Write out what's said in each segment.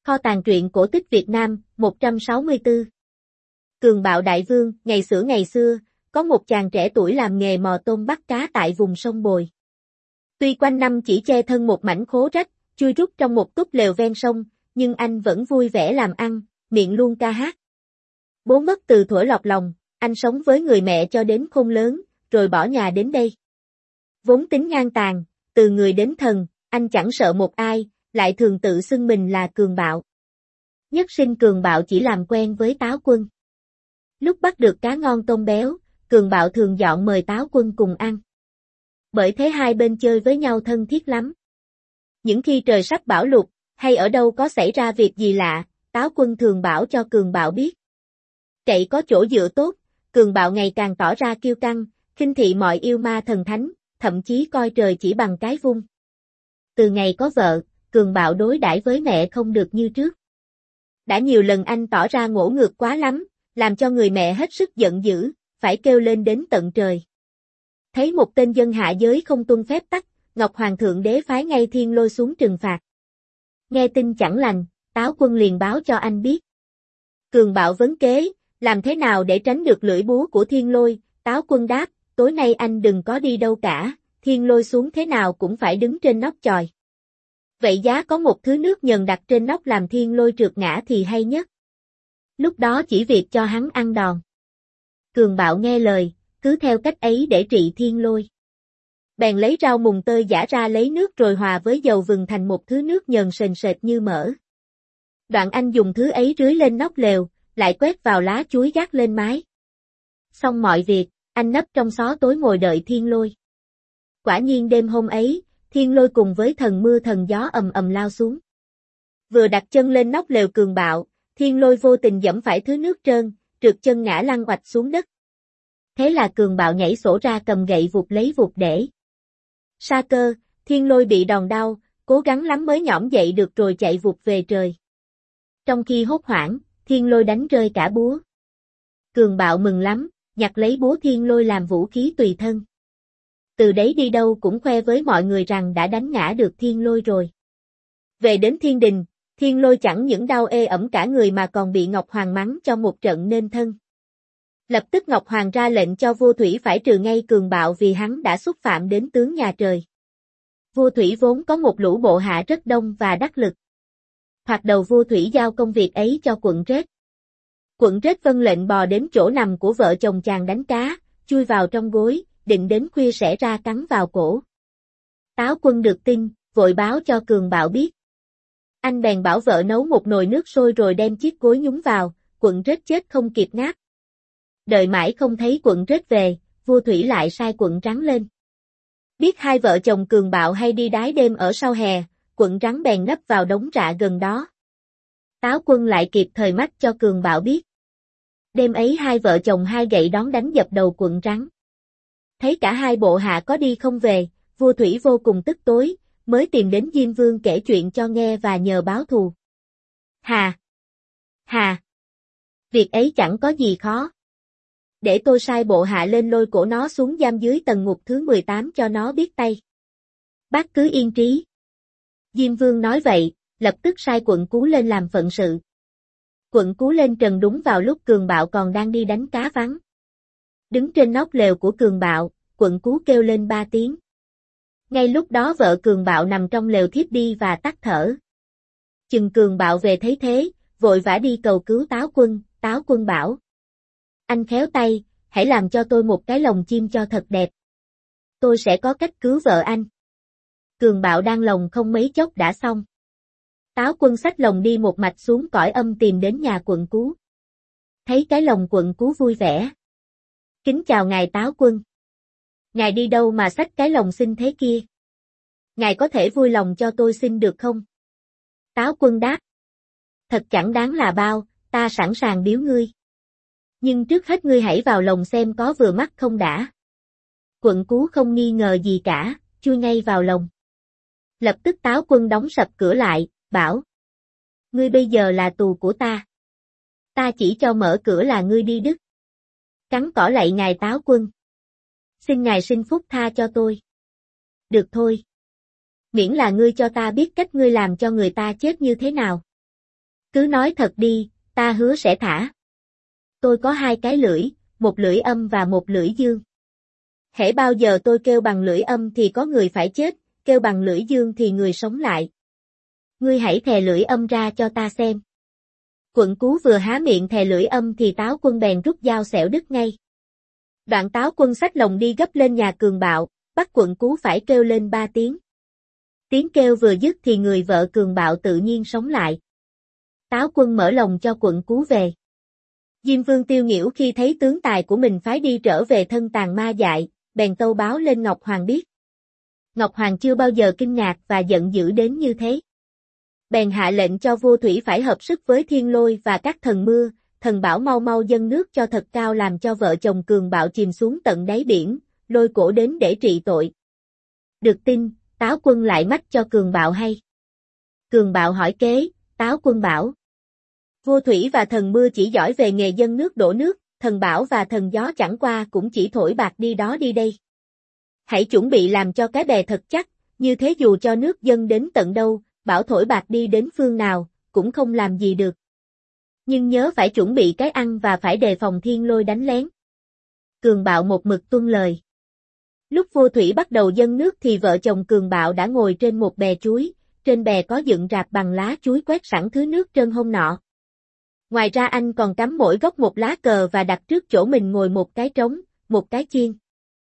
Kho tàng truyện cổ tích Việt Nam, 164. Cường Bạo Đại Vương, ngày xưa, có một chàng trẻ tuổi làm nghề mò tôm bắt cá tại vùng sông Bồi. Tuy quanh năm chỉ che thân một mảnh khố rách, chui rút trong một túp lều ven sông, nhưng anh vẫn vui vẻ làm ăn, miệng luôn ca hát. Bố mất từ thuở lọt lòng, anh sống với người mẹ cho đến khôn lớn, rồi bỏ nhà đến đây. Vốn tính ngang tàn, từ người đến thần, anh chẳng sợ một ai, lại thường tự xưng mình là Cường Bạo. Nhất sinh Cường Bạo chỉ làm quen với Táo Quân. Lúc bắt được cá ngon tôm béo, Cường Bạo thường dọn mời Táo Quân cùng ăn. Bởi thế hai bên chơi với nhau thân thiết lắm. Những khi trời sắp bão lụt, hay ở đâu có xảy ra việc gì lạ, Táo Quân thường bảo cho Cường Bạo biết. Cậy có chỗ dựa tốt, Cường Bạo ngày càng tỏ ra kiêu căng, khinh thị mọi yêu ma thần thánh, thậm chí coi trời chỉ bằng cái vung. Từ ngày có vợ, Cường Bạo đối đãi với mẹ không được như trước. Đã nhiều lần anh tỏ ra ngỗ ngược quá lắm, làm cho người mẹ hết sức giận dữ, phải kêu lên đến tận trời. Thấy một tên dân hạ giới không tuân phép tắc, Ngọc Hoàng thượng đế phái ngay Thiên Lôi xuống trừng phạt. Nghe tin chẳng lành, Táo Quân liền báo cho anh biết. Cường Bạo vấn kế, làm thế nào để tránh được lưỡi búa của Thiên Lôi? Táo Quân đáp, tối nay anh đừng có đi đâu cả, Thiên Lôi xuống thế nào cũng phải đứng trên nóc chòi. Vậy giá có một thứ nước nhờn đặt trên nóc làm Thiên Lôi trượt ngã thì hay nhất. Lúc đó chỉ việc cho hắn ăn đòn. Cường Bạo nghe lời, cứ theo cách ấy để trị Thiên Lôi. Bèn lấy rau mùng tơi giã ra lấy nước rồi hòa với dầu vừng thành một thứ nước nhờn sền sệt như mỡ. Đoạn anh dùng thứ ấy rưới lên nóc lều, lại quét vào lá chuối gác lên mái. Xong mọi việc, anh nấp trong xó tối ngồi đợi Thiên Lôi. Quả nhiên đêm hôm ấy, Thiên Lôi cùng với thần mưa thần gió ầm ầm lao xuống. Vừa đặt chân lên nóc lều Cường Bạo, Thiên Lôi vô tình giẫm phải thứ nước trơn, trượt chân ngã lăn oạch xuống đất. Thế là Cường Bạo nhảy sổ ra cầm gậy vụt lấy vụt để. Sa cơ, Thiên Lôi bị đòn đau, cố gắng lắm mới nhõm dậy được rồi chạy vụt về trời. Trong khi hốt hoảng, Thiên Lôi đánh rơi cả búa. Cường Bạo mừng lắm, nhặt lấy búa Thiên Lôi làm vũ khí tùy thân. Từ đấy đi đâu cũng khoe với mọi người rằng đã đánh ngã được Thiên Lôi rồi. Về đến thiên đình, Thiên Lôi chẳng những đau ê ẩm cả người mà còn bị Ngọc Hoàng mắng cho một trận nên thân. Lập tức Ngọc Hoàng ra lệnh cho vua Thủy phải trừ ngay Cường Bạo vì hắn đã xúc phạm đến tướng nhà trời. Vua Thủy vốn có một lũ bộ hạ rất đông và đắc lực. Thoạt đầu vua Thủy giao công việc ấy cho Quận Rết. Quận Rết vâng lệnh bò đến chỗ nằm của vợ chồng chàng đánh cá, chui vào trong gối, định đến khuya sẽ ra cắn vào cổ. Táo Quân được tin, vội báo cho Cường Bạo biết. Anh bèn bảo vợ nấu một nồi nước sôi rồi đem chiếc gối nhúng vào, Quận Rết chết không kịp ngáp. Đợi mãi không thấy Quận Rết về, vua Thủy lại sai Quận Rắn lên. Biết hai vợ chồng Cường Bạo hay đi đái đêm ở sau hè, Quận Rắn bèn nấp vào đống rạ gần đó. Táo Quân lại kịp thời mách cho Cường Bạo biết. Đêm ấy hai vợ chồng hai gậy đón đánh dập đầu Quận Rắn. Thấy cả hai bộ hạ có đi không về, vua Thủy vô cùng tức tối, mới tìm đến Diêm Vương kể chuyện cho nghe và nhờ báo thù. Hà! Hà! Việc ấy chẳng có gì khó. Để tôi sai bộ hạ lên lôi cổ nó xuống giam dưới tầng ngục thứ 18 cho nó biết tay. Bác cứ yên trí. Diêm Vương nói vậy, lập tức sai Quận Cú lên làm phận sự. Quận Cú lên trần đúng vào lúc Cường Bạo còn đang đi đánh cá vắng. Đứng trên nóc lều của Cường Bạo, Quận Cú kêu lên 3 tiếng. Ngay lúc đó vợ Cường Bạo nằm trong lều thiếp đi và tắt thở. Chừng Cường Bạo về thấy thế, vội vã đi cầu cứu Táo Quân bảo. Anh khéo tay, hãy làm cho tôi một cái lồng chim cho thật đẹp. Tôi sẽ có cách cứu vợ anh. Cường Bạo đang lồng không mấy chốc đã xong. Táo Quân xách lồng đi một mạch xuống cõi âm tìm đến nhà Quận Cú. Thấy cái lồng Quận Cú vui vẻ. Kính chào ngài Táo Quân. Ngài đi đâu mà xách cái lồng xin thế kia? Ngài có thể vui lòng cho tôi xin được không? Táo Quân đáp. Thật chẳng đáng là bao, ta sẵn sàng biếu ngươi. Nhưng trước hết ngươi hãy vào lồng xem có vừa mắt không đã. Quận Cú không nghi ngờ gì cả, chui ngay vào lồng. Lập tức Táo Quân đóng sập cửa lại, bảo. Ngươi bây giờ là tù của ta. Ta chỉ cho mở cửa là ngươi đi đứt. Cắn cỏ lạy ngài Táo Quân. Xin ngài sinh phúc tha cho tôi. Được thôi. Miễn là ngươi cho ta biết cách ngươi làm cho người ta chết như thế nào. Cứ nói thật đi, ta hứa sẽ thả. Tôi có 2 cái lưỡi, một lưỡi âm và một lưỡi dương. Hễ bao giờ tôi kêu bằng lưỡi âm thì có người phải chết, kêu bằng lưỡi dương thì người sống lại. Ngươi hãy thè lưỡi âm ra cho ta xem. Quận Cú vừa há miệng thè lưỡi âm thì Táo Quân bèn rút dao xẻo đứt ngay. Đoạn Táo Quân xách lồng đi gấp lên nhà Cường Bạo, bắt Quận Cú phải kêu lên 3 tiếng. Tiếng kêu vừa dứt thì người vợ Cường Bạo tự nhiên sống lại. Táo Quân mở lồng cho Quận Cú về. Diêm Vương Tiêu Nghĩu khi thấy tướng tài của mình phái đi trở về thân tàn ma dại, bèn tâu báo lên Ngọc Hoàng biết. Ngọc Hoàng chưa bao giờ kinh ngạc và giận dữ đến như thế. Bèn hạ lệnh cho vua thủy phải hợp sức với Thiên Lôi và các thần mưa, thần bảo mau mau dâng nước cho thật cao làm cho vợ chồng Cường Bạo chìm xuống tận đáy biển, lôi cổ đến để trị tội. Được tin, Táo Quân lại mách cho Cường Bạo hay. Cường Bạo hỏi kế, Táo Quân bảo. Vua thủy và thần mưa chỉ giỏi về nghề dâng nước đổ nước, thần bảo và thần gió chẳng qua cũng chỉ thổi bạc đi đó đi đây. Hãy chuẩn bị làm cho cái bè thật chắc, như thế dù cho nước dâng đến tận đâu, bảo thổi bạc đi đến phương nào, cũng không làm gì được. Nhưng nhớ phải chuẩn bị cái ăn và phải đề phòng Thiên Lôi đánh lén. Cường Bạo một mực tuân lời. Lúc vua thủy bắt đầu dâng nước thì vợ chồng Cường Bạo đã ngồi trên một bè chuối, trên bè có dựng rạp bằng lá chuối quét sẵn thứ nước trơn hông nọ. Ngoài ra anh còn cắm mỗi góc một lá cờ và đặt trước chỗ mình ngồi một cái trống, một cái chiên.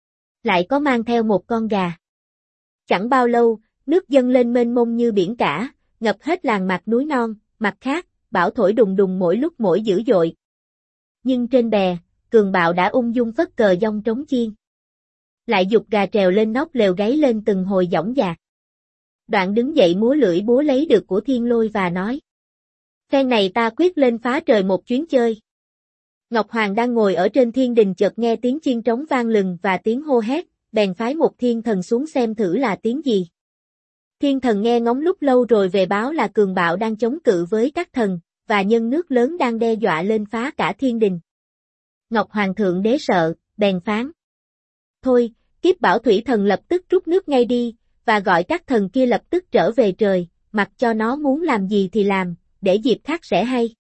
Lại có mang theo một con gà. Chẳng bao lâu, nước dâng lên mênh mông như biển cả, ngập hết làng mạc núi non, mặt khác, bão thổi đùng đùng mỗi lúc mỗi dữ dội. Nhưng trên bè, Cường Bạo đã ung dung phất cờ dong trống chiên. Lại giục gà trèo lên nóc lều gáy lên từng hồi dõng dạc. Đoạn đứng dậy múa lưỡi búa lấy được của Thiên Lôi và nói. Phen này ta quyết lên phá trời một chuyến chơi. Ngọc Hoàng đang ngồi ở trên thiên đình chợt nghe tiếng chiên trống vang lừng và tiếng hô hét, bèn phái một thiên thần xuống xem thử là tiếng gì. Thiên thần nghe ngóng lúc lâu rồi về báo là Cường Bạo đang chống cự với các thần, và nhân nước lớn đang đe dọa lên phá cả thiên đình. Ngọc Hoàng thượng đế sợ, bèn phán. Thôi, kiếp bảo thủy thần lập tức rút nước ngay đi, và gọi các thần kia lập tức trở về trời, mặc cho nó muốn làm gì thì làm, để dịp khác sẽ hay.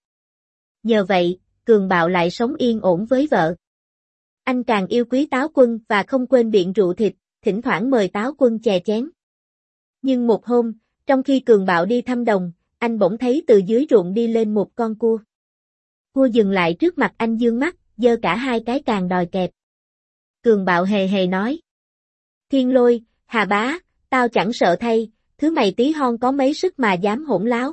Nhờ vậy, Cường Bạo lại sống yên ổn với vợ. Anh càng yêu quý Táo Quân và không quên biện rượu thịt, thỉnh thoảng mời Táo Quân chè chén. Nhưng một hôm, trong khi Cường Bạo đi thăm đồng, anh bỗng thấy từ dưới ruộng đi lên một con cua. Cua dừng lại trước mặt anh dương mắt, giơ cả 2 cái càng đòi kẹp. Cường Bạo hề hề nói. Thiên Lôi, Hà Bá, tao chẳng sợ thay, thứ mày tí hon có mấy sức mà dám hỗn láo.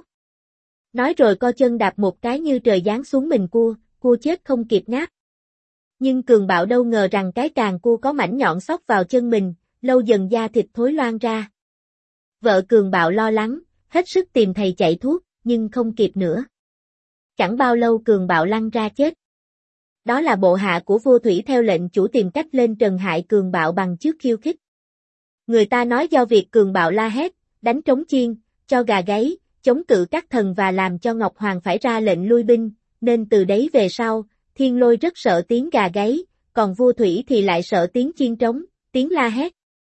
Nói rồi co chân đạp một cái như trời giáng xuống mình cua chết không kịp ngáp. Nhưng Cường Bạo đâu ngờ rằng cái càng cua có mảnh nhọn xóc vào chân mình, lâu dần da thịt thối loang ra. Vợ Cường Bạo lo lắng, hết sức tìm thầy chạy thuốc, nhưng không kịp nữa. Chẳng bao lâu Cường Bạo lăn ra chết. Đó là bộ hạ của vua thủy theo lệnh chủ tìm cách lên trần hại Cường Bạo bằng trước khiêu khích. Người ta nói do việc Cường Bạo la hét, đánh trống chiên, cho gà gáy, chống cự các thần và làm cho Ngọc Hoàng phải ra lệnh lui binh, nên từ đấy về sau, Thiên Lôi rất sợ tiếng gà gáy, còn vua thủy thì lại sợ tiếng chiên trống, tiếng la hét.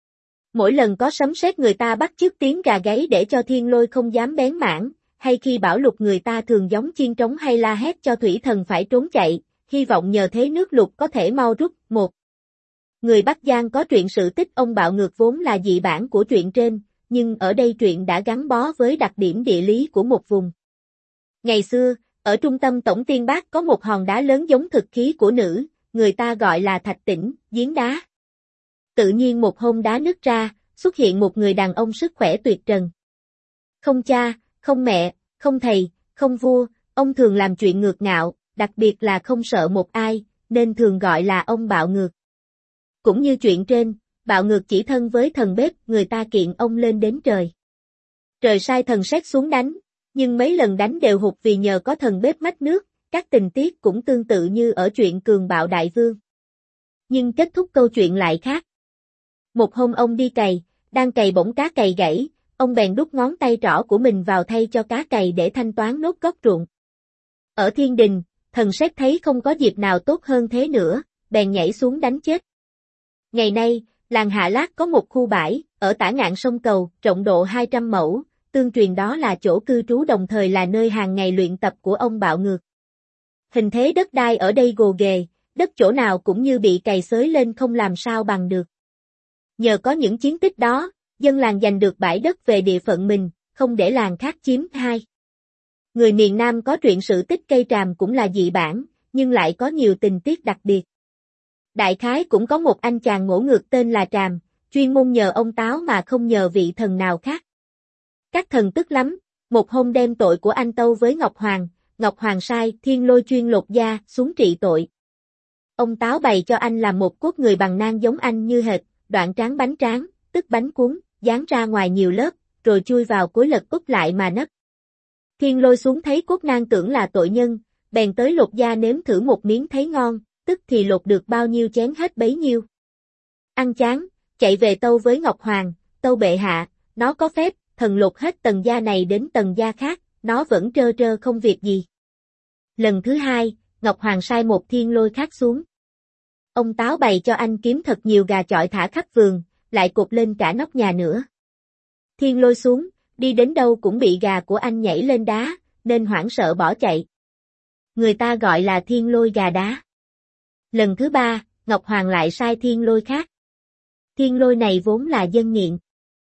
Mỗi lần có sấm sét người ta bắt chước tiếng gà gáy để cho Thiên Lôi không dám bén mảng, hay khi bão lụt người ta thường gióng chiên trống hay la hét cho thủy thần phải trốn chạy, hy vọng nhờ thế nước lụt có thể mau rút. Một người Bắc Giang có truyện sự tích ông bạo ngược vốn là dị bản của truyện trên, nhưng ở đây truyện đã gắn bó với đặc điểm địa lý của một vùng. Ngày xưa, ở trung tâm Tổng Tiên Bác có một hòn đá lớn giống thực khí của nữ, người ta gọi là Thạch Tĩnh, giếng đá. Tự nhiên một hôm đá nứt ra, xuất hiện một người đàn ông sức khỏe tuyệt trần. Không cha, không mẹ, không thầy, không vua, ông thường làm chuyện ngược ngạo, đặc biệt là không sợ một ai, nên thường gọi là ông bạo ngược. Cũng như chuyện trên, bạo ngược chỉ thân với thần bếp, người ta kiện ông lên đến trời. Trời sai thần sét xuống đánh, nhưng mấy lần đánh đều hụt vì nhờ có thần bếp mách nước, các tình tiết cũng tương tự như ở chuyện Cường Bạo Đại Vương. Nhưng kết thúc câu chuyện lại khác. Một hôm ông đi cày, đang cày bỗng cá cày gãy, ông bèn đút ngón tay trỏ của mình vào thay cho cá cày để thanh toán nốt gốc ruộng. Ở thiên đình, thần sét thấy không có dịp nào tốt hơn thế nữa, bèn nhảy xuống đánh chết. Ngày nay, làng Hạ Lát có một khu bãi, ở tả ngạn sông Cầu, rộng độ 200 mẫu, tương truyền đó là chỗ cư trú đồng thời là nơi hàng ngày luyện tập của ông bạo ngược. Hình thế đất đai ở đây gồ ghề, đất chỗ nào cũng như bị cày xới lên không làm sao bằng được. Nhờ có những chiến tích đó, dân làng giành được bãi đất về địa phận mình, không để làng khác chiếm. 2. Người miền Nam có truyện sự tích cây tràm cũng là dị bản, nhưng lại có nhiều tình tiết đặc biệt. Đại khái cũng có một anh chàng ngỗ ngược tên là Tràm, chuyên môn nhờ ông Táo mà không nhờ vị thần nào khác. Các thần tức lắm, một hôm đem tội của anh tâu với Ngọc Hoàng sai Thiên Lôi chuyên lột da xuống trị tội. Ông Táo bày cho anh làm một cốt người bằng nang giống anh như hệt, đoạn tráng bánh tráng, tức bánh cuốn, dán ra ngoài nhiều lớp, rồi chui vào cối lật úp lại mà nấp. Thiên Lôi xuống thấy cốt nang tưởng là tội nhân, bèn tới lột da nếm thử một miếng thấy ngon, tức thì lột được bao nhiêu chén hết bấy nhiêu. Ăn chán, chạy về tâu với Ngọc Hoàng, tâu bệ hạ, nó có phép, thần lột hết tầng da này đến tầng da khác, nó vẫn trơ trơ không việc gì. Lần thứ 2, Ngọc Hoàng sai một Thiên Lôi khác xuống. Ông Táo bày cho anh kiếm thật nhiều gà chọi thả khắp vườn, lại cột lên cả nóc nhà nữa. Thiên Lôi xuống, đi đến đâu cũng bị gà của anh nhảy lên đá, nên hoảng sợ bỏ chạy. Người ta gọi là Thiên Lôi gà đá. Lần thứ 3, Ngọc Hoàng lại sai Thiên Lôi khác. Thiên Lôi này vốn là dân nghiện.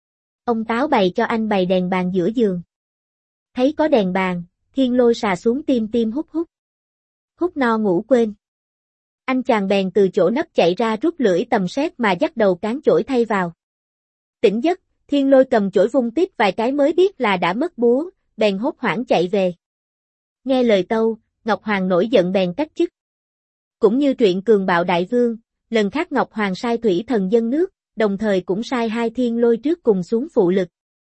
Ông Táo bày cho anh bày đèn bàn giữa giường. Thấy có đèn bàn, Thiên Lôi xà xuống tim tim hút hút. Hút no ngủ quên. Anh chàng bèn từ chỗ nấp chạy ra rút lưỡi tầm sét mà dắt đầu cán chổi thay vào. Tỉnh giấc, Thiên Lôi cầm chổi vung tiếp vài cái mới biết là đã mất búa, bèn hốt hoảng chạy về. Nghe lời tâu, Ngọc Hoàng nổi giận bèn cách chức. Cũng như truyện Cường Bạo Đại Vương, lần khác Ngọc Hoàng sai thủy thần dâng nước, đồng thời cũng sai 2 Thiên Lôi trước cùng xuống phụ lực.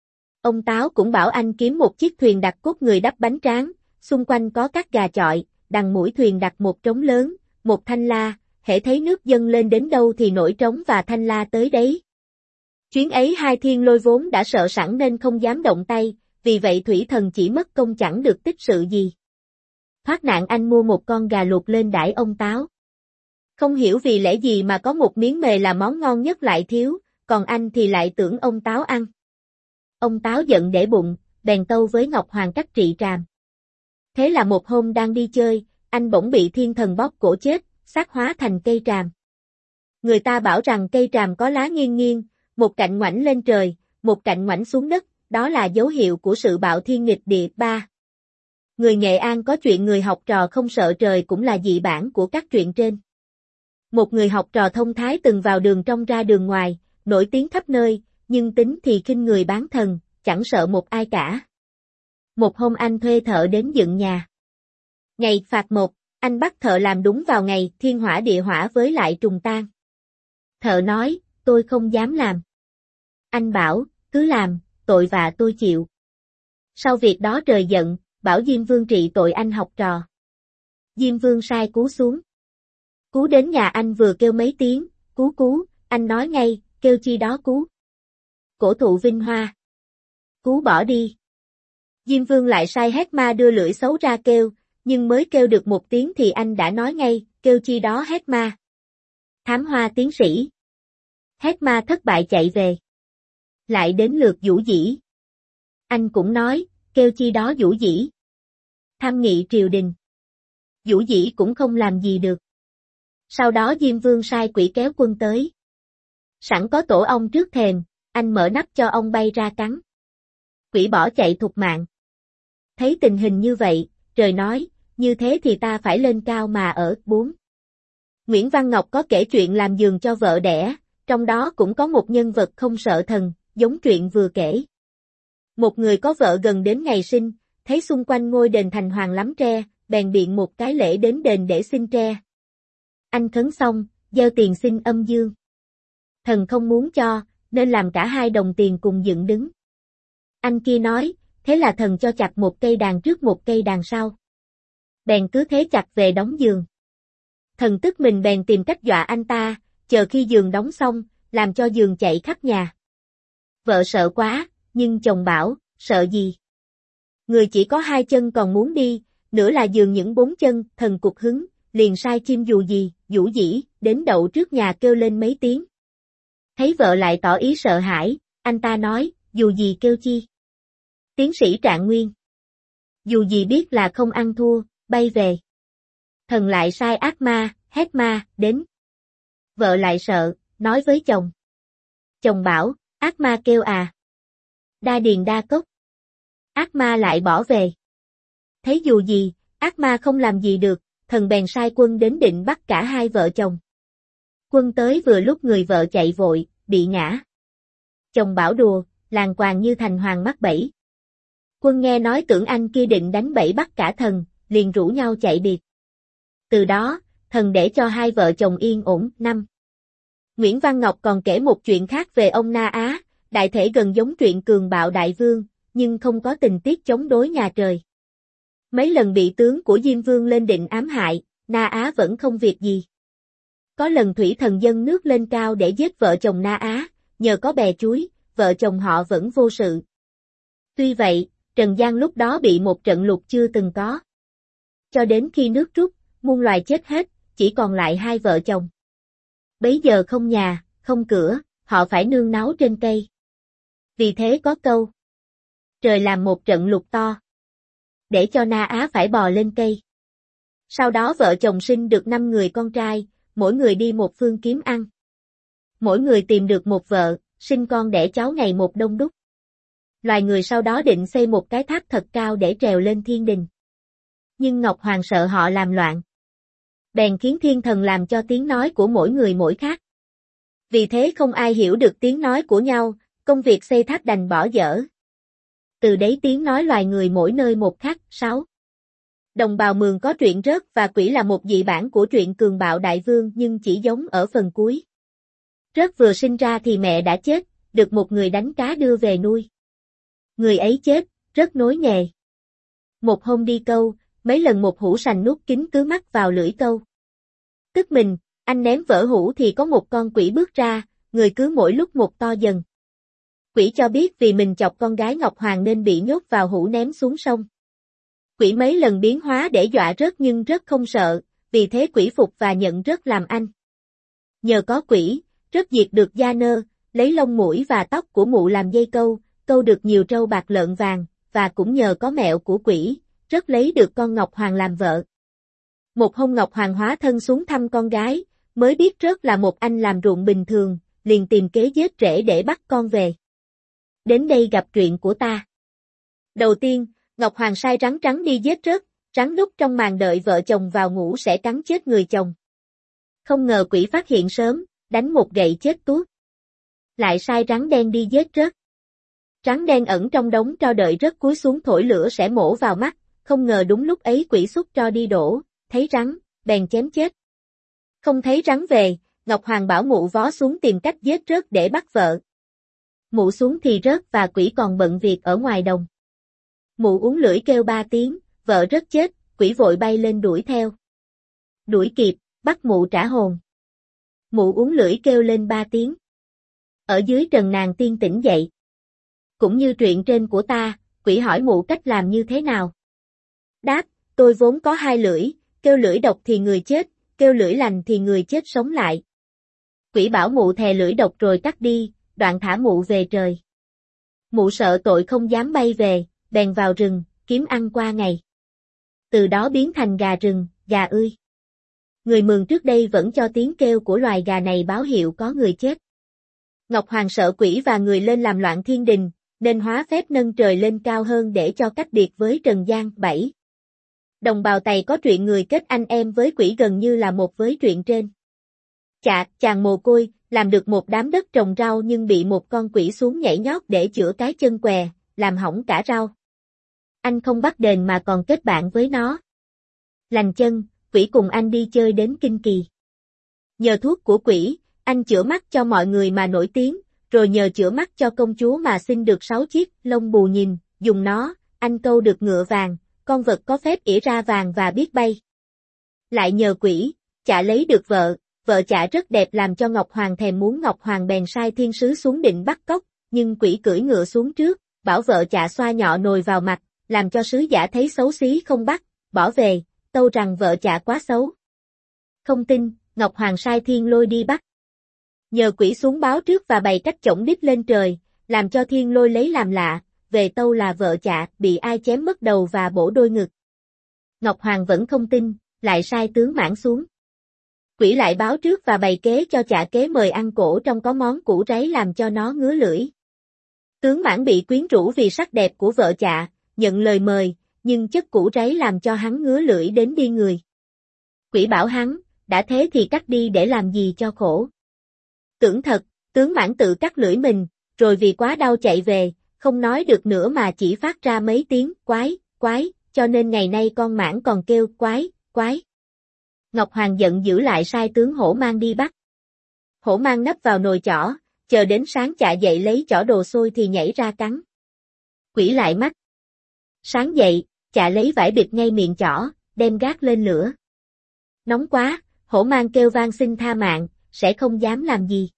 Ông Táo cũng bảo anh kiếm một chiếc thuyền đặt cốt người đắp bánh tráng, xung quanh có các gà chọi, đằng mũi thuyền đặt một trống lớn, một thanh la, hễ thấy nước dâng lên đến đâu thì nổi trống và thanh la tới đấy. Chuyến ấy 2 Thiên Lôi vốn đã sợ sẵn nên không dám động tay, vì vậy thủy thần chỉ mất công chẳng được tích sự gì. Thoát nạn anh mua một con gà luộc lên đãi ông Táo. Không hiểu vì lẽ gì mà có một miếng mề là món ngon nhất lại thiếu, còn anh thì lại tưởng ông Táo ăn. Ông Táo giận để bụng, bèn tâu với Ngọc Hoàng cách trị Tràm. Thế là một hôm đang đi chơi, anh bỗng bị thiên thần bóp cổ chết, xác hóa thành cây tràm. Người ta bảo rằng cây tràm có lá nghiêng nghiêng, một cạnh ngoảnh lên trời, một cạnh ngoảnh xuống đất, đó là dấu hiệu của sự bạo thiên nghịch địa. 3. Người Nghệ An có chuyện người học trò không sợ trời cũng là dị bản của các truyện trên. Một người học trò thông thái từng vào đường trong ra đường ngoài, nổi tiếng khắp nơi, nhưng tính thì khinh người bán thần, chẳng sợ một ai cả. Một hôm anh thuê thợ đến dựng nhà. Ngày phạt 1, anh bắt thợ làm đúng vào ngày thiên hỏa địa hỏa với lại trùng tan. Thợ nói, tôi không dám làm. Anh bảo, cứ làm, tội vạ tôi chịu. Sau việc đó trời giận, bảo Diêm Vương trị tội anh học trò. Diêm Vương sai Cú xuống. Cú đến nhà anh vừa kêu mấy tiếng, Cú Cú, anh nói ngay, kêu chi đó Cú. Cổ thụ vinh hoa. Cú bỏ đi. Diêm Vương lại sai Hét Ma đưa lưỡi xấu ra kêu, nhưng mới kêu được một tiếng thì anh đã nói ngay, kêu chi đó Hét Ma. Thám hoa tiến sĩ. Hét Ma thất bại chạy về. Lại đến lượt Vũ Dĩ. Anh cũng nói, kêu chi đó Vũ Dĩ. Tham nghị triều đình. Vũ Dĩ cũng không làm gì được. Sau đó Diêm Vương sai quỷ kéo quân tới. Sẵn có tổ ong trước thềm, anh mở nắp cho ong bay ra cắn. Quỷ bỏ chạy thục mạng. Thấy tình hình như vậy, trời nói, như thế thì ta phải lên cao mà ở. 4. Nguyễn Văn Ngọc có kể chuyện làm giường cho vợ đẻ, trong đó cũng có một nhân vật không sợ thần, giống chuyện vừa kể. Một người có vợ gần đến ngày sinh, thấy xung quanh ngôi đền thành hoàng lắm tre, bèn biện một cái lễ đến đền để xin tre. Anh khấn xong, gieo tiền xin âm dương. Thần không muốn cho, nên làm cả 2 đồng tiền cùng dựng đứng. Anh kia nói, thế là thần cho chặt một cây đàn trước một cây đàn sau. Bèn cứ thế chặt về đóng giường. Thần tức mình bèn tìm cách dọa anh ta, chờ khi giường đóng xong, làm cho giường chạy khắp nhà. Vợ sợ quá, nhưng chồng bảo, sợ gì? Người chỉ có 2 chân còn muốn đi, nữa là giường những 4 chân, thần cục hứng, liền sai chim dù gì, Vũ Dĩ, đến đậu trước nhà kêu lên mấy tiếng. Thấy vợ lại tỏ ý sợ hãi, anh ta nói, dù gì kêu chi. Tiến sĩ Trạng Nguyên. Dù gì biết là không ăn thua, bay về. Thần lại sai ác ma, hét ma, đến. Vợ lại sợ, nói với chồng. Chồng bảo, ác ma kêu à. Đa điền đa cốc. Ác ma lại bỏ về. Thấy dù gì, ác ma không làm gì được, thần bèn sai quân đến định bắt cả hai vợ chồng. Quân tới vừa lúc người vợ chạy vội, bị ngã. Chồng bảo đùa, làng quàng như thành hoàng mắc bẫy. Quân nghe nói tưởng anh kia định đánh bẫy bắt cả thần, liền rủ nhau chạy biệt. Từ đó, thần để cho hai vợ chồng yên ổn. 5. Nguyễn Văn Ngọc còn kể một chuyện khác về ông Na Á, đại thể gần giống truyện Cường Bạo Đại Vương, nhưng không có tình tiết chống đối nhà trời. Mấy lần bị tướng của Diêm Vương lên định ám hại, Na Á vẫn không việc gì. Có lần thủy thần dâng nước lên cao để giết vợ chồng Na Á, nhờ có bè chuối, vợ chồng họ vẫn vô sự. Tuy vậy, Trần gian lúc đó bị một trận lụt chưa từng có. Cho đến khi nước rút, muôn loài chết hết, chỉ còn lại hai vợ chồng. Bấy giờ không nhà, không cửa, họ phải nương náu trên cây. Vì thế có câu. Trời làm một trận lụt to. Để cho Na Á phải bò lên cây. Sau đó vợ chồng sinh được 5 người con trai, mỗi người đi một phương kiếm ăn. Mỗi người tìm được một vợ, sinh con đẻ cháu ngày một đông đúc. Loài người sau đó định xây một cái tháp thật cao để trèo lên thiên đình. Nhưng Ngọc Hoàng sợ họ làm loạn. Bèn khiến thiên thần làm cho tiếng nói của mỗi người mỗi khác. Vì thế không ai hiểu được tiếng nói của nhau, công việc xây tháp đành bỏ dở. Từ đấy tiếng nói loài người mỗi nơi một khác. 6. Đồng bào Mường có truyện Rớt và Quỷ là một dị bản của truyện Cường Bạo Đại Vương nhưng chỉ giống ở phần cuối. Rớt vừa sinh ra thì mẹ đã chết, được một người đánh cá đưa về nuôi. Người ấy chết, Rớt nối nghề. Một hôm đi câu, mấy lần một hũ sành nuốt kín cứ mắc vào lưỡi câu. Tức mình, anh ném vỡ hũ thì có một con quỷ bước ra, người cứ mỗi lúc một to dần. Quỷ cho biết vì mình chọc con gái Ngọc Hoàng nên bị nhốt vào hũ ném xuống sông. Quỷ mấy lần biến hóa để dọa Rớt nhưng Rớt không sợ, vì thế quỷ phục và nhận Rớt làm anh. Nhờ có quỷ, Rớt diệt được Gia Nơ, lấy lông mũi và tóc của mụ làm dây câu, câu được nhiều trâu bạc lợn vàng, và cũng nhờ có mẹo của quỷ, Rớt lấy được con Ngọc Hoàng làm vợ. Một hôm Ngọc Hoàng hóa thân xuống thăm con gái, mới biết Rớt là một anh làm ruộng bình thường, liền tìm kế giết rễ để bắt con về. Đến đây gặp chuyện của ta. Đầu tiên, Ngọc Hoàng sai rắn trắng đi giết Rớt, rắn núp trong màn đợi vợ chồng vào ngủ sẽ cắn chết người chồng. Không ngờ quỷ phát hiện sớm, đánh một gậy chết tuốt. Lại sai rắn đen đi giết Rớt. Rắn đen ẩn trong đống tro đợi Rớt cúi xuống thổi lửa sẽ mổ vào mắt, không ngờ đúng lúc ấy quỷ xúc tro đi đổ, thấy rắn, bèn chém chết. Không thấy rắn về, Ngọc Hoàng bảo mụ vó xuống tìm cách giết Rớt để bắt vợ. Mụ xuống thì Rớt và quỷ còn bận việc ở ngoài đồng. Mụ uống lưỡi kêu 3 tiếng, vợ Rớt chết, quỷ vội bay lên đuổi theo. Đuổi kịp, bắt mụ trả hồn. Mụ uống lưỡi kêu lên 3 tiếng. Ở dưới trần nàng tiên tỉnh dậy. Cũng như truyện trên của ta, quỷ hỏi mụ cách làm như thế nào. Đáp, tôi vốn có 2 lưỡi, kêu lưỡi độc thì người chết, kêu lưỡi lành thì người chết sống lại. Quỷ bảo mụ thè lưỡi độc rồi cắt đi, đoạn thả mụ về trời. Mụ sợ tội không dám bay về, bèn vào rừng, kiếm ăn qua ngày. Từ đó biến thành gà rừng, gà ươi. Người Mường trước đây vẫn cho tiếng kêu của loài gà này báo hiệu có người chết. Ngọc Hoàng sợ quỷ và người lên làm loạn thiên đình, nên hóa phép nâng trời lên cao hơn để cho cách biệt với Trần gian. 7. Đồng bào Tày có truyện người kết anh em với quỷ gần như là một với truyện trên. Chàng mồ côi, làm được một đám đất trồng rau nhưng bị một con quỷ xuống nhảy nhót để chữa cái chân què, làm hỏng cả rau. Anh không bắt đền mà còn kết bạn với nó. Lành chân, quỷ cùng anh đi chơi đến Kinh Kỳ. Nhờ thuốc của quỷ, anh chữa mắt cho mọi người mà nổi tiếng, rồi nhờ chữa mắt cho công chúa mà sinh được 6 chiếc lông bù nhìn, dùng nó, anh câu được ngựa vàng, con vật có phép ỉa ra vàng và biết bay. Lại nhờ quỷ, chả lấy được vợ chả rất đẹp làm cho Ngọc Hoàng thèm muốn. Ngọc Hoàng bèn sai thiên sứ xuống định bắt cóc, nhưng quỷ cưỡi ngựa xuống trước, bảo vợ chả xoa nhọ nồi vào mặt, làm cho sứ giả thấy xấu xí không bắt, bỏ về, tâu rằng vợ chả quá xấu. Không tin, Ngọc Hoàng sai thiên lôi đi bắt. Nhờ quỷ xuống báo trước và bày cách chổng đít lên trời, làm cho thiên lôi lấy làm lạ, về Tâu là vợ Chạ, bị ai chém mất đầu và bổ đôi ngực. Ngọc Hoàng vẫn không tin, lại sai tướng Mãn xuống. Quỷ lại báo trước và bày kế cho Chạ Kế mời ăn cỗ trong có món củ ráy làm cho nó ngứa lưỡi. Tướng Mãn bị quyến rũ vì sắc đẹp của vợ Chạ, nhận lời mời, nhưng chất củ ráy làm cho hắn ngứa lưỡi đến đi người. Quỷ bảo hắn, đã thế thì cắt đi để làm gì cho khổ. Tưởng thật, tướng Mãn tự cắt lưỡi mình, rồi vì quá đau chạy về, không nói được nữa mà chỉ phát ra mấy tiếng quái, quái, cho nên ngày nay con Mãn còn kêu quái, quái. Ngọc Hoàng giận dữ lại sai tướng Hổ Mang đi bắt. Hổ Mang nấp vào nồi chỏ, chờ đến sáng Chạ dậy lấy chỏ đồ xôi thì nhảy ra cắn. Quỷ lại mắt. Sáng dậy, Chạ lấy vải bịt ngay miệng chỏ, đem gác lên lửa. Nóng quá, Hổ Mang kêu van xin tha mạng, sẽ không dám làm gì.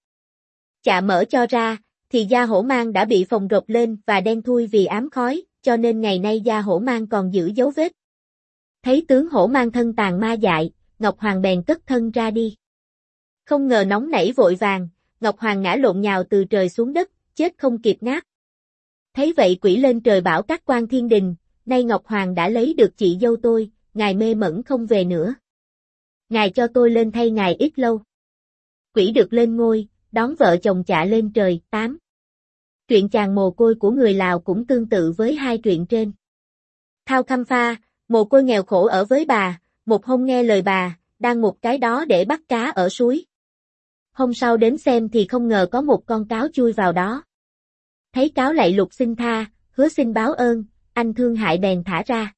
Chạ mở cho ra, thì da Hổ Mang đã bị phồng rộp lên và đen thui vì ám khói, cho nên ngày nay da Hổ Mang còn giữ dấu vết. Thấy tướng Hổ Mang thân tàn ma dại, Ngọc Hoàng bèn cất thân ra đi. Không ngờ nóng nảy vội vàng, Ngọc Hoàng ngã lộn nhào từ trời xuống đất, chết không kịp ngáp. Thấy vậy quỷ lên trời bảo các quan thiên đình, nay Ngọc Hoàng đã lấy được chị dâu tôi, ngài mê mẩn không về nữa. Ngài cho tôi lên thay ngài ít lâu. Quỷ được lên ngôi, đón vợ chồng Chạ lên trời. 8. Truyện chàng mồ côi của người Lào cũng tương tự với hai truyện trên. Thao Khăm Pha, mồ côi nghèo khổ ở với bà, một hôm nghe lời bà, đang một cái đó để bắt cá ở suối. Hôm sau đến xem thì không ngờ có một con cáo chui vào đó. Thấy cáo lạy lục xin tha, hứa xin báo ơn, anh thương hại bèn thả ra.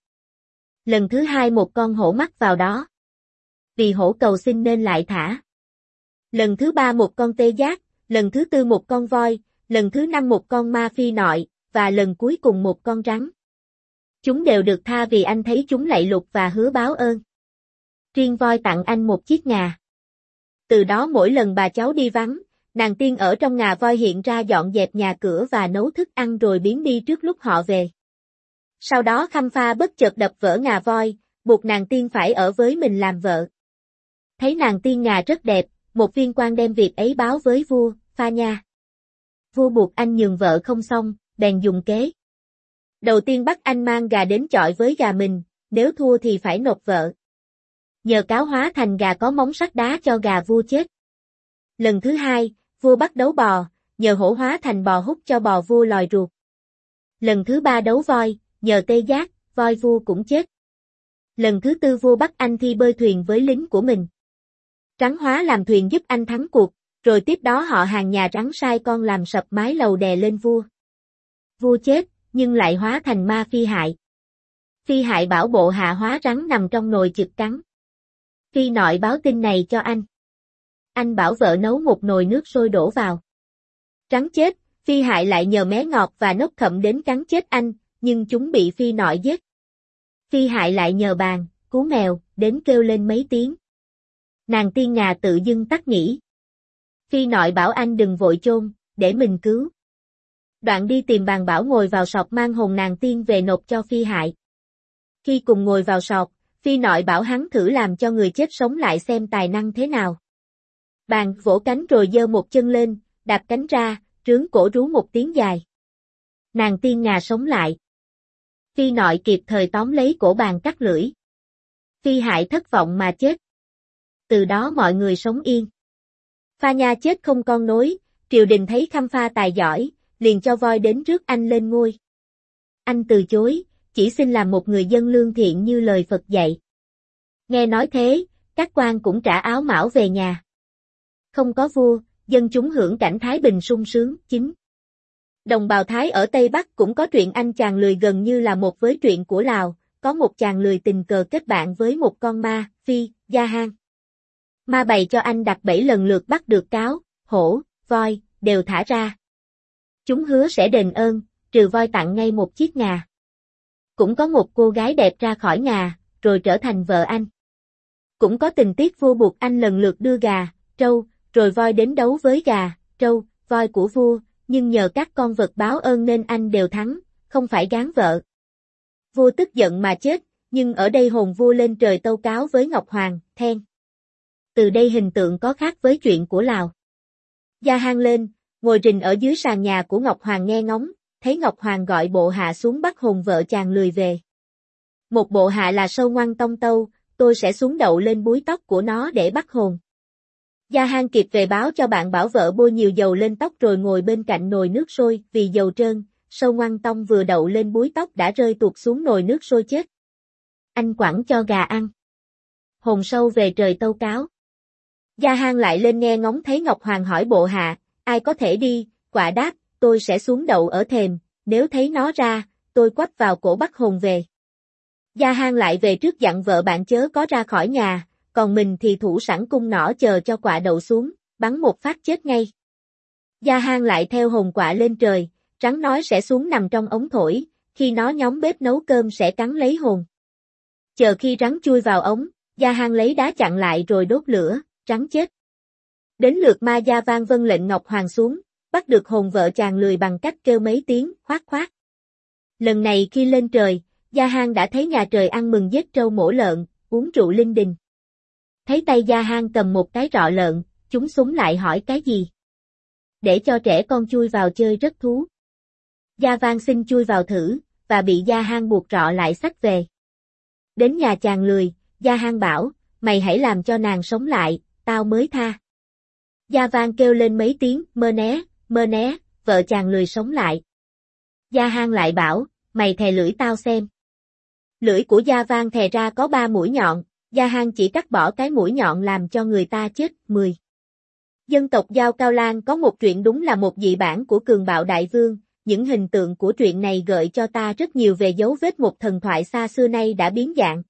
Lần thứ hai một con hổ mắc vào đó. Vì hổ cầu xin nên lại thả. Lần thứ ba một con tê giác, lần thứ tư một con voi, lần thứ năm một con ma phi nội, và lần cuối cùng một con rắn. Chúng đều được tha vì anh thấy chúng lạy lục và hứa báo ơn. Riêng voi tặng anh một chiếc ngà. Từ đó mỗi lần bà cháu đi vắng, nàng tiên ở trong ngà voi hiện ra dọn dẹp nhà cửa và nấu thức ăn rồi biến đi trước lúc họ về. Sau đó Khăm Pha bất chợt đập vỡ ngà voi, buộc nàng tiên phải ở với mình làm vợ. Thấy nàng tiên ngà rất đẹp, một viên quan đem việc ấy báo với vua, Pha Nha. Vua buộc anh nhường vợ không xong, bèn dùng kế. Đầu tiên bắt anh mang gà đến chọi với gà mình, nếu thua thì phải nộp vợ. Nhờ cáo hóa thành gà có móng sắt đá cho gà vua chết. Lần thứ hai, vua bắt đấu bò, nhờ hổ hóa thành bò hút cho bò vua lòi ruột. Lần thứ ba đấu voi, nhờ tê giác, voi vua cũng chết. Lần thứ tư vua bắt anh thi bơi thuyền với lính của mình. Rắn hóa làm thuyền giúp anh thắng cuộc, rồi tiếp đó họ hàng nhà rắn sai con làm sập mái lầu đè lên vua. Vua chết, nhưng lại hóa thành ma Phi Hại. Phi Hại bảo bộ hạ hóa rắn nằm trong nồi chực cắn. Phi Nội báo tin này cho anh. Anh bảo vợ nấu một nồi nước sôi đổ vào. Rắn chết, Phi Hại lại nhờ mé ngọt và nốc khậm đến cắn chết anh, nhưng chúng bị Phi Nội giết. Phi Hại lại nhờ bàn, cú mèo, đến kêu lên mấy tiếng. Nàng tiên ngà tự dưng tắt nghỉ. Phi Nội bảo anh đừng vội chôn, để mình cứu. Đoạn đi tìm bàn bảo ngồi vào sọt mang hồn nàng tiên về nộp cho Phi Hại. Khi cùng ngồi vào sọt, Phi Nội bảo hắn thử làm cho người chết sống lại xem tài năng thế nào. Bàn vỗ cánh rồi giơ một chân lên, đạp cánh ra, trướng cổ rú một tiếng dài. Nàng tiên ngà sống lại. Phi Nội kịp thời tóm lấy cổ bàn cắt lưỡi. Phi Hại thất vọng mà chết. Từ đó mọi người sống yên. Pha Nha chết không con nối, triều đình thấy Khăm Pha tài giỏi, liền cho voi đến rước anh lên ngôi. Anh từ chối, chỉ xin làm một người dân lương thiện như lời Phật dạy. Nghe nói thế, các quan cũng trả áo mão về nhà. Không có vua, dân chúng hưởng cảnh thái bình sung sướng. 9. Đồng bào Thái ở Tây Bắc cũng có truyện anh chàng lười gần như là một với truyện của Lào, có một chàng lười tình cờ kết bạn với một con ma, Phi, Gia Hang. Ma bày cho anh đặt bẫy lần lượt bắt được cáo, hổ, voi, đều thả ra. Chúng hứa sẽ đền ơn, trừ voi tặng ngay một chiếc ngà. Cũng có một cô gái đẹp ra khỏi ngà, rồi trở thành vợ anh. Cũng có tình tiết vua buộc anh lần lượt đưa gà, trâu, rồi voi đến đấu với gà, trâu, voi của vua, nhưng nhờ các con vật báo ơn nên anh đều thắng, không phải gán vợ. Vua tức giận mà chết, nhưng ở đây hồn vua lên trời tâu cáo với Ngọc Hoàng, then. Từ đây hình tượng có khác với chuyện của Lào. Gia Hang lên, ngồi rình ở dưới sàn nhà của Ngọc Hoàng nghe ngóng, thấy Ngọc Hoàng gọi bộ hạ xuống bắt hồn vợ chàng lười về. Một bộ hạ là Sâu Ngoan Tông Tâu, tôi sẽ xuống đậu lên búi tóc của nó để bắt hồn. Gia Hang kịp về báo cho bạn bảo vợ bôi nhiều dầu lên tóc rồi ngồi bên cạnh nồi nước sôi, vì dầu trơn, Sâu Ngoan Tông vừa đậu lên búi tóc đã rơi tuột xuống nồi nước sôi chết. Anh quẳng cho gà ăn. Hồn sâu về trời tâu cáo. Gia Hang lại lên nghe ngóng thấy Ngọc Hoàng hỏi bộ hạ, ai có thể đi, quạ đáp, tôi sẽ xuống đậu ở thềm, nếu thấy nó ra, tôi quắp vào cổ bắt hồn về. Gia Hang lại về trước dặn vợ bạn chớ có ra khỏi nhà, còn mình thì thủ sẵn cung nỏ chờ cho quạ đậu xuống, bắn một phát chết ngay. Gia Hang lại theo hồn quạ lên trời, rắn nói sẽ xuống nằm trong ống thổi, khi nó nhóm bếp nấu cơm sẽ cắn lấy hồn. Chờ khi rắn chui vào ống, Gia Hang lấy đá chặn lại rồi đốt lửa, rắn chết. Đến lượt Ma Gia Vang vâng lệnh Ngọc Hoàng xuống, bắt được hồn vợ chàng lười bằng cách kêu mấy tiếng, khoác khoác. Lần này khi lên trời, Gia Hang đã thấy nhà trời ăn mừng giết trâu mổ lợn, uống rượu linh đình. Thấy tay Gia Hang cầm một cái rọ lợn, chúng súng lại hỏi cái gì. Để cho trẻ con chui vào chơi rất thú. Gia Vang xin chui vào thử, và bị Gia Hang buộc rọ lại xách về. Đến nhà chàng lười, Gia Hang bảo, mày hãy làm cho nàng sống lại, tao mới tha. Gia Vang kêu lên mấy tiếng, mơ né, vợ chàng lười sống lại. Gia Hang lại bảo, mày thè lưỡi tao xem. Lưỡi của Gia Vang thè ra có 3 mũi nhọn, Gia Hang chỉ cắt bỏ cái mũi nhọn làm cho người ta chết, 10. Dân tộc Dao Cao Lan có một truyện đúng là một dị bản của Cường Bạo Đại Vương, những hình tượng của truyện này gợi cho ta rất nhiều về dấu vết một thần thoại xa xưa nay đã biến dạng.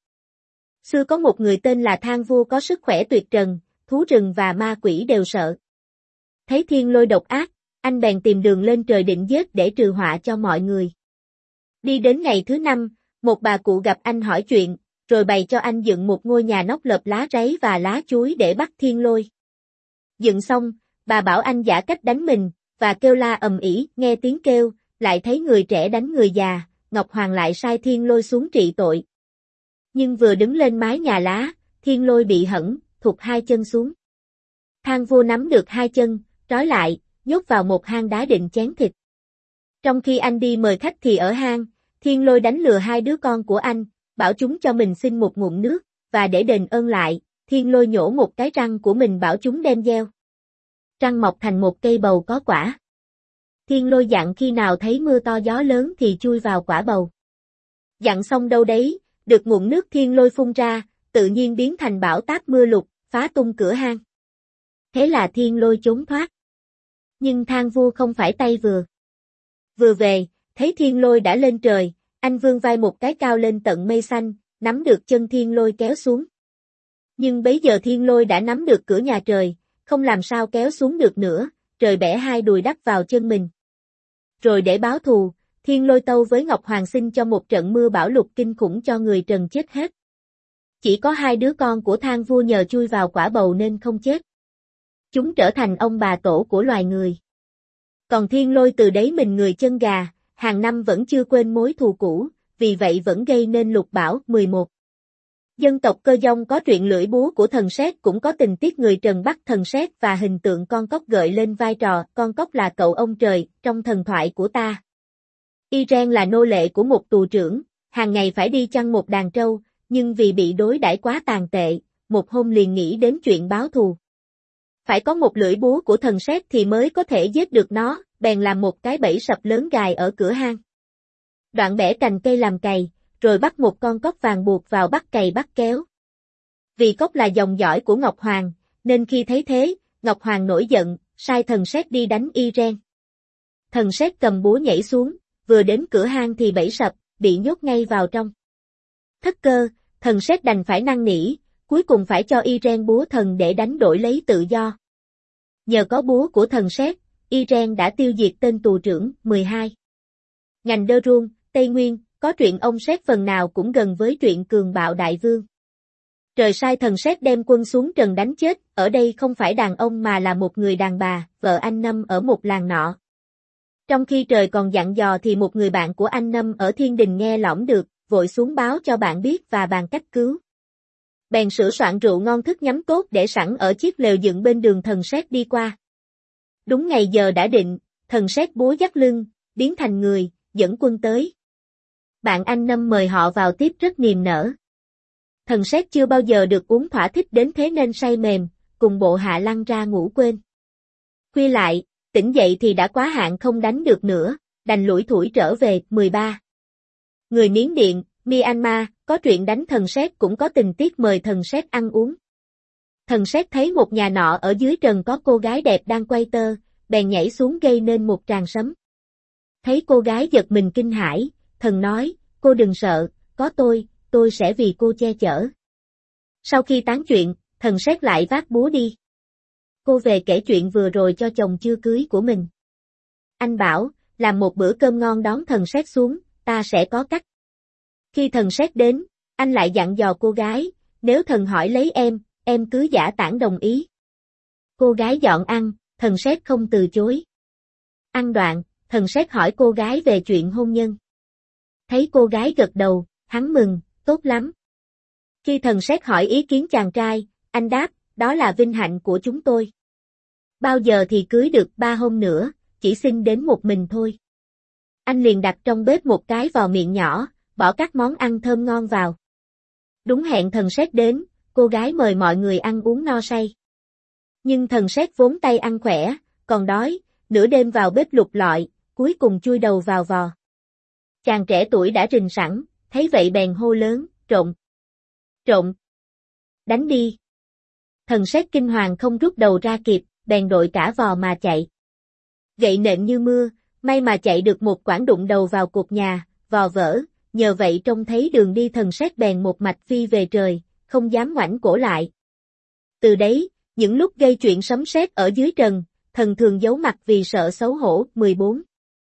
Xưa có một người tên là Thang Vua có sức khỏe tuyệt trần, thú rừng và ma quỷ đều sợ. Thấy thiên lôi độc ác, anh bèn tìm đường lên trời định giết để trừ họa cho mọi người. Đi đến ngày thứ 5, một bà cụ gặp anh hỏi chuyện, rồi bày cho anh dựng một ngôi nhà nóc lợp lá ráy và lá chuối để bắt thiên lôi. Dựng xong, bà bảo anh giả cách đánh mình, và kêu la ầm ĩ, nghe tiếng kêu, lại thấy người trẻ đánh người già, Ngọc Hoàng lại sai thiên lôi xuống trị tội. Nhưng vừa đứng lên mái nhà lá, thiên lôi bị hẫng, thụt 2 chân xuống. Thang Vua nắm được 2 chân, trói lại, nhốt vào một hang đá định chén thịt. Trong khi anh đi mời khách thì ở hang, thiên lôi đánh lừa 2 đứa con của anh, bảo chúng cho mình xin một ngụm nước, và để đền ơn lại, thiên lôi nhổ một cái răng của mình bảo chúng đem gieo. Răng mọc thành một cây bầu có quả. Thiên lôi dặn khi nào thấy mưa to gió lớn thì chui vào quả bầu. Dặn xong đâu đấy, được ngụm nước thiên lôi phun ra, tự nhiên biến thành bão táp mưa lụt, phá tung cửa hang. Thế là thiên lôi trốn thoát. Nhưng Thang Vua không phải tay vừa. Vừa về, thấy thiên lôi đã lên trời, anh vươn vai một cái cao lên tận mây xanh, nắm được chân thiên lôi kéo xuống. Nhưng bấy giờ thiên lôi đã nắm được cửa nhà trời, không làm sao kéo xuống được nữa, trời bẻ 2 đùi đắp vào chân mình. Rồi để báo thù, thiên lôi tâu với Ngọc Hoàng xin cho một trận mưa bão lụt kinh khủng cho người trần chết hết. Chỉ có 2 đứa con của Thang Vua nhờ chui vào quả bầu nên không chết. Chúng trở thành ông bà tổ của loài người. Còn thiên lôi từ đấy mình người chân gà, hàng năm vẫn chưa quên mối thù cũ, vì vậy vẫn gây nên lục bão. 11. Dân tộc Cơ Dông có truyện lưỡi búa của thần sét cũng có tình tiết người trần bắt thần sét và hình tượng con cóc gợi lên vai trò con cóc là cậu ông trời trong thần thoại của ta. Iren là nô lệ của một tù trưởng, hàng ngày phải đi chăn một đàn trâu, nhưng vì bị đối đãi quá tàn tệ, một hôm liền nghĩ đến chuyện báo thù. Phải có một lưỡi búa của thần sét thì mới có thể giết được nó, bèn làm một cái bẫy sập lớn gài ở cửa hang. Đoạn bẻ cành cây làm cày, rồi bắt một con cóc vàng buộc vào bắt cày bắt kéo. Vì cóc là dòng dõi của Ngọc Hoàng, nên khi thấy thế, Ngọc Hoàng nổi giận, sai thần sét đi đánh Iren. Thần sét cầm búa nhảy xuống, vừa đến cửa hang thì bẫy sập, bị nhốt ngay vào trong. Thất cơ, thần sét đành phải năn nỉ, cuối cùng phải cho Iren búa thần để đánh đổi lấy tự do. Nhờ có búa của thần sét, Iren đã tiêu diệt tên tù trưởng. 12. Ngành Đơ Ruông, Tây Nguyên, có truyện ông sét phần nào cũng gần với truyện Cường Bạo Đại Vương. Trời sai thần sét đem quân xuống trần đánh chết, ở đây không phải đàn ông mà là một người đàn bà, vợ anh Năm ở một làng nọ. Trong khi trời còn dặn dò thì một người bạn của anh Năm ở Thiên Đình nghe lỏm được, vội xuống báo cho bạn biết và bàn cách cứu. Bèn sửa soạn rượu ngon thức nhắm tốt để sẵn ở chiếc lều dựng bên đường thần sét đi qua. Đúng ngày giờ đã định, thần sét búa dắt lưng, biến thành người, dẫn quân tới. Bạn anh Năm mời họ vào tiếp rất niềm nở. Thần Séc chưa bao giờ được uống thỏa thích đến thế nên say mềm, cùng bộ hạ lăn ra ngủ quên. Khuya lại, tỉnh dậy thì đã quá hạn không đánh được nữa, đành lủi thủi trở về. 13. Người Miến Điện, Myanmar, có truyện đánh thần Séc cũng có tình tiết mời thần Séc ăn uống. Thần Séc thấy một nhà nọ ở dưới trần có cô gái đẹp đang quay tơ, bèn nhảy xuống gây nên một tràng sấm. Thấy cô gái giật mình kinh hãi, thần nói, cô đừng sợ, có tôi sẽ vì cô che chở. Sau khi tán chuyện, thần Séc lại vác búa đi. Cô về kể chuyện vừa rồi cho chồng chưa cưới của mình. Anh bảo, làm một bữa cơm ngon đón thần Séc xuống, ta sẽ có cách. Khi thần Séc đến, anh lại dặn dò cô gái, nếu thần hỏi lấy em cứ giả tảng đồng ý. Cô gái dọn ăn, thần Séc không từ chối. Ăn đoạn, thần Séc hỏi cô gái về chuyện hôn nhân. Thấy cô gái gật đầu, hắn mừng, tốt lắm. Khi thần Séc hỏi ý kiến chàng trai, anh đáp, đó là vinh hạnh của chúng tôi. Bao giờ thì cưới được 3 hôm nữa, chỉ xin đến một mình thôi. Anh liền đặt trong bếp một cái vò miệng nhỏ, bỏ các món ăn thơm ngon vào. Đúng hẹn thần Séc đến, cô gái mời mọi người ăn uống no say. Nhưng thần Séc vốn tay ăn khỏe, còn đói, nửa đêm vào bếp lục lọi, cuối cùng chui đầu vào vò. Chàng trẻ tuổi đã rình sẵn, thấy vậy bèn hô lớn, trộn, đánh đi. Thần Séc kinh hoàng không rút đầu ra kịp, bèn đội cả vò mà chạy. Gậy nện như mưa, may mà chạy được một quãng đụng đầu vào cột nhà, vò vỡ, nhờ vậy trông thấy đường đi thần Séc bèn một mạch phi về trời, không dám ngoảnh cổ lại. Từ đấy, những lúc gây chuyện sấm sét ở dưới trần, thần thường giấu mặt vì sợ xấu hổ. 14.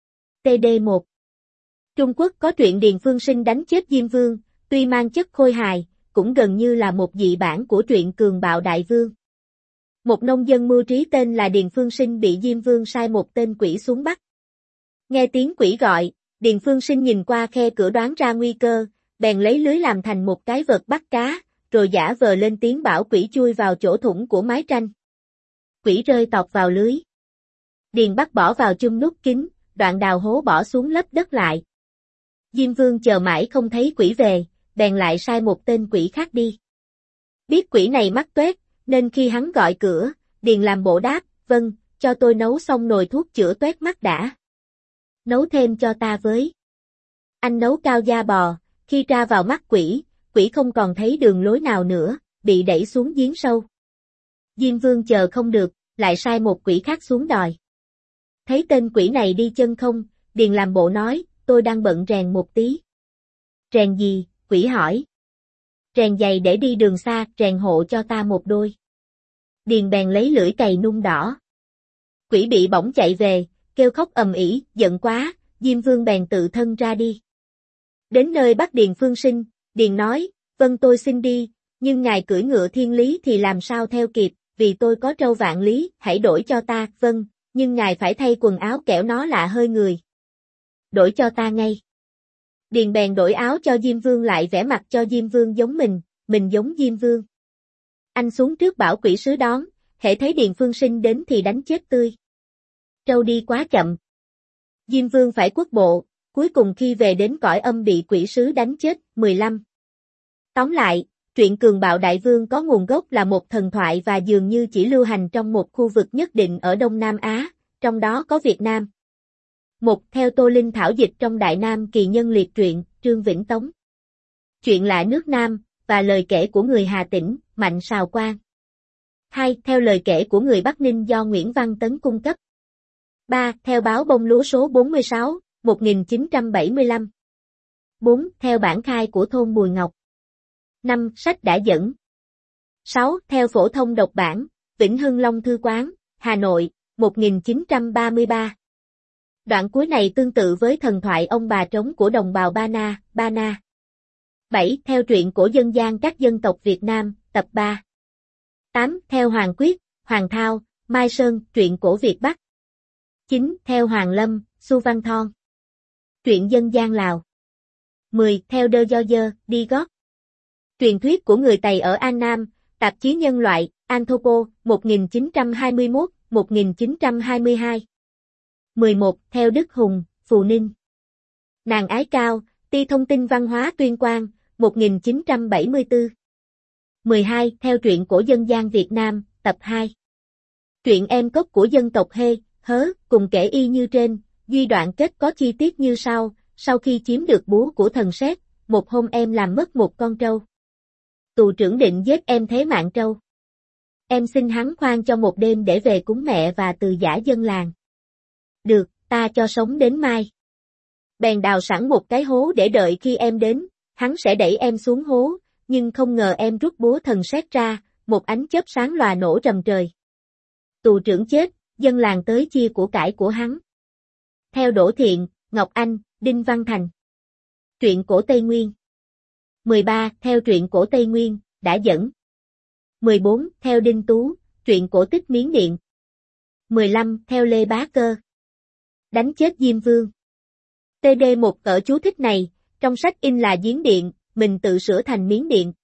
TD1. Trung Quốc có truyện Điền Phương Sinh đánh chết Diêm Vương, tuy mang chất khôi hài, cũng gần như là một dị bản của truyện Cường Bạo Đại Vương. Một nông dân mưu trí tên là Điền Phương Sinh bị Diêm Vương sai một tên quỷ xuống bắt. Nghe tiếng quỷ gọi, Điền Phương Sinh nhìn qua khe cửa đoán ra nguy cơ, bèn lấy lưới làm thành một cái vợt bắt cá, rồi giả vờ lên tiếng bảo quỷ chui vào chỗ thủng của mái tranh. Quỷ rơi tọt vào lưới. Điền bắt bỏ vào chum nút kín, đoạn đào hố bỏ xuống lấp đất lại. Diêm Vương chờ mãi không thấy quỷ về, bèn lại sai một tên quỷ khác đi. Biết quỷ này mắc tuét, nên khi hắn gọi cửa, Điền làm bộ đáp, vâng, cho tôi nấu xong nồi thuốc chữa tuét mắt đã. Nấu thêm cho ta với. Anh nấu cao da bò, khi tra vào mắt quỷ, quỷ không còn thấy đường lối nào nữa, bị đẩy xuống giếng sâu. Diêm Vương chờ không được, lại sai một quỷ khác xuống đòi. Thấy tên quỷ này đi chân không, Điền làm bộ nói, tôi đang bận rèn một tí. Rèn gì? Quỷ hỏi. Rèn giày để đi đường xa, rèn hộ cho ta một đôi. Điền bèn lấy lưỡi cày nung đỏ. Quỷ bị bỏng chạy về, kêu khóc ầm ĩ, giận quá, Diêm Vương bèn tự thân ra đi. Đến nơi bắt Điền Phương Sinh, Điền nói, vâng tôi xin đi, nhưng ngài cưỡi ngựa thiên lý thì làm sao theo kịp, vì tôi có trâu vạn lý, hãy đổi cho ta, vâng, nhưng ngài phải thay quần áo kẻo nó lạ hơi người. Đổi cho ta ngay. Điền bèn đổi áo cho Diêm Vương lại vẽ mặt cho Diêm Vương giống mình giống Diêm Vương. Anh xuống trước bảo quỷ sứ đón, hễ thấy Điền Phương Sinh đến thì đánh chết tươi. Trâu đi quá chậm. Diêm Vương phải quất bộ, cuối cùng khi về đến cõi âm bị quỷ sứ đánh chết. 15. Tóm lại, truyện Cường Bạo Đại Vương có nguồn gốc là một thần thoại và dường như chỉ lưu hành trong một khu vực nhất định ở Đông Nam Á, trong đó có Việt Nam. Theo Tô Linh thảo dịch trong Đại Nam Kỳ Nhân Liệt truyện, Trương Vĩnh Tống. Chuyện lạ nước Nam, và lời kể của người Hà Tĩnh, Mạnh Sào Quang. 2. Theo lời kể của người Bắc Ninh do Nguyễn Văn Tấn cung cấp. 3. Theo báo Bông Lúa số 46, 1975. 4. Theo bản khai của thôn Bùi Ngọc. 5. Sách đã dẫn. 6. Theo phổ thông độc bản, Vĩnh Hưng Long Thư Quán, Hà Nội, 1933. Đoạn cuối này tương tự với thần thoại ông bà trống của đồng bào Ba Na. 7. Theo truyện cổ dân gian các dân tộc Việt Nam, tập 3. 8. Theo Hoàng Quyết, Hoàng Thao, Mai Sơn, truyện cổ Việt Bắc. 9. Theo Hoàng Lâm, Su Văn Thon. Truyện dân gian Lào. 10. Theo Đơ Do Dơ, Đi Gót. Truyền thuyết của người Tày ở An Nam, tạp chí Nhân loại, Anthropo, 1921-1922. 11. Theo Đức Hùng, Phù Ninh. Nàng ái cao, Ti Thông tin văn hóa tuyên quang, 1974. 12. Theo truyện cổ dân gian Việt Nam, tập 2. Truyện em cốc của dân tộc Hê, Hớ, cùng kể y như trên, duy đoạn kết có chi tiết như sau khi chiếm được búa của thần sét, một hôm em làm mất một con trâu. Tù trưởng định giết em thế mạng trâu. Em xin hắn khoan cho một đêm để về cúng mẹ và từ giả dân làng. Được, ta cho sống đến mai. Bèn đào sẵn một cái hố để đợi khi em đến, hắn sẽ đẩy em xuống hố, nhưng không ngờ em rút búa thần sét ra, một ánh chớp sáng lòa nổ rầm trời. Tù trưởng chết, dân làng tới chia của cải của hắn. Theo Đỗ Thiện, Ngọc Anh, Đinh Văn Thành. Truyện cổ Tây Nguyên. 13. Theo truyện cổ Tây Nguyên, đã dẫn. 14. Theo Đinh Tú, truyện cổ tích Miến Điện. 15. Theo Lê Bá Cơ. Đánh chết Diêm Vương. TD một cỡ chú thích này, trong sách in là Giếng Điện, mình tự sửa thành Miến Điện.